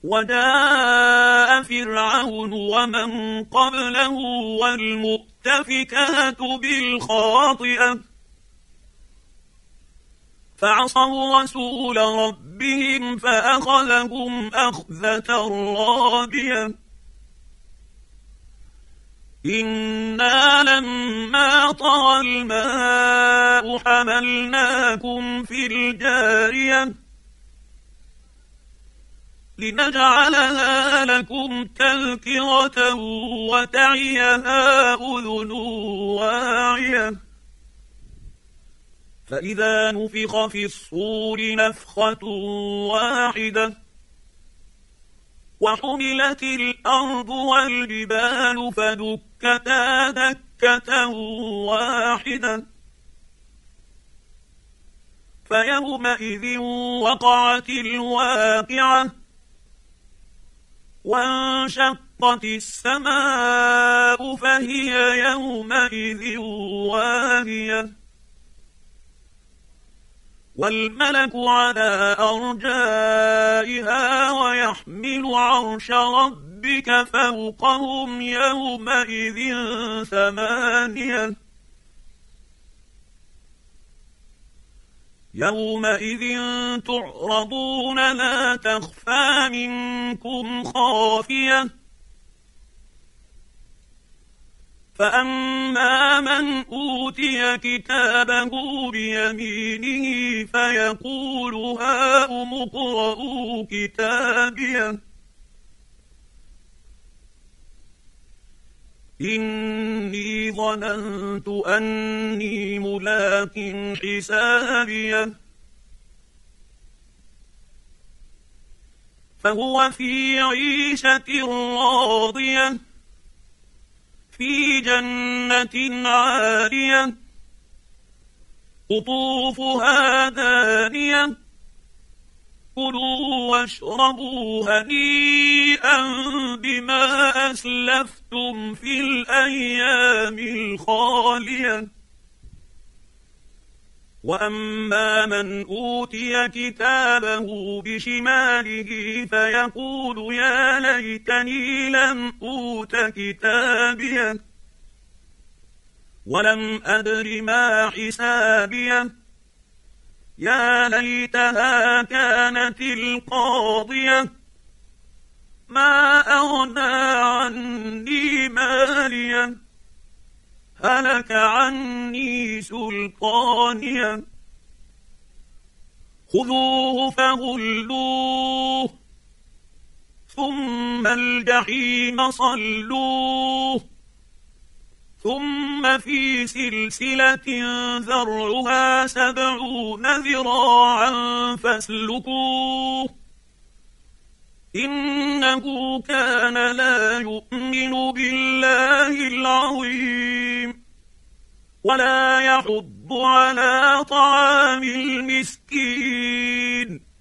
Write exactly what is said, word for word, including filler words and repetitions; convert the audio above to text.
وجاء فرعون ومن قبله والمؤتفكات بالخاطئة فعصوا رسول ربهم فأخذهم أخذة رابية. إنا لما طغى الماء حملناكم في الجارية لنجعلها لكم تذكرة وتعيها أذن واعية. فإذا نفخ في الصور نفخة واحدة وحملت الأرض والجبال فدكتا دكة واحدة فيومئذ وقعت الواقعة وانشقت السماء فهي يومئذ واهية والملك على أرجائها ويحمل عرش ربك فوقهم يومئذ ثمانية يومئذ تعرضون لا تخفى منكم خافية فأما من أوتي كتابه بيمينه فيقول هاؤم اقرءوا كتابيه إني ظننت أني ملاق حسابيه فهو في عيشة راضية في جنة عالية قطوفها دانية كلوا واشربوا هنيئا بما أسلفتم في الأيام الخالية. وأما من أوتي كتابه بشماله فيقول يا ليتني لم أوت كتابيه ولم أدر ما حسابيه يا ليتها كانت القاضية ما أغنى عني ماليه هلك عني سلطانيه خذوه فغلوه ثم الجحيم صلوه ثم في سلسلة ذرعها سبعون ذراعا فاسلكوه إنه كان لا يؤمن بالله العظيم ولا يحض على طعام المسكين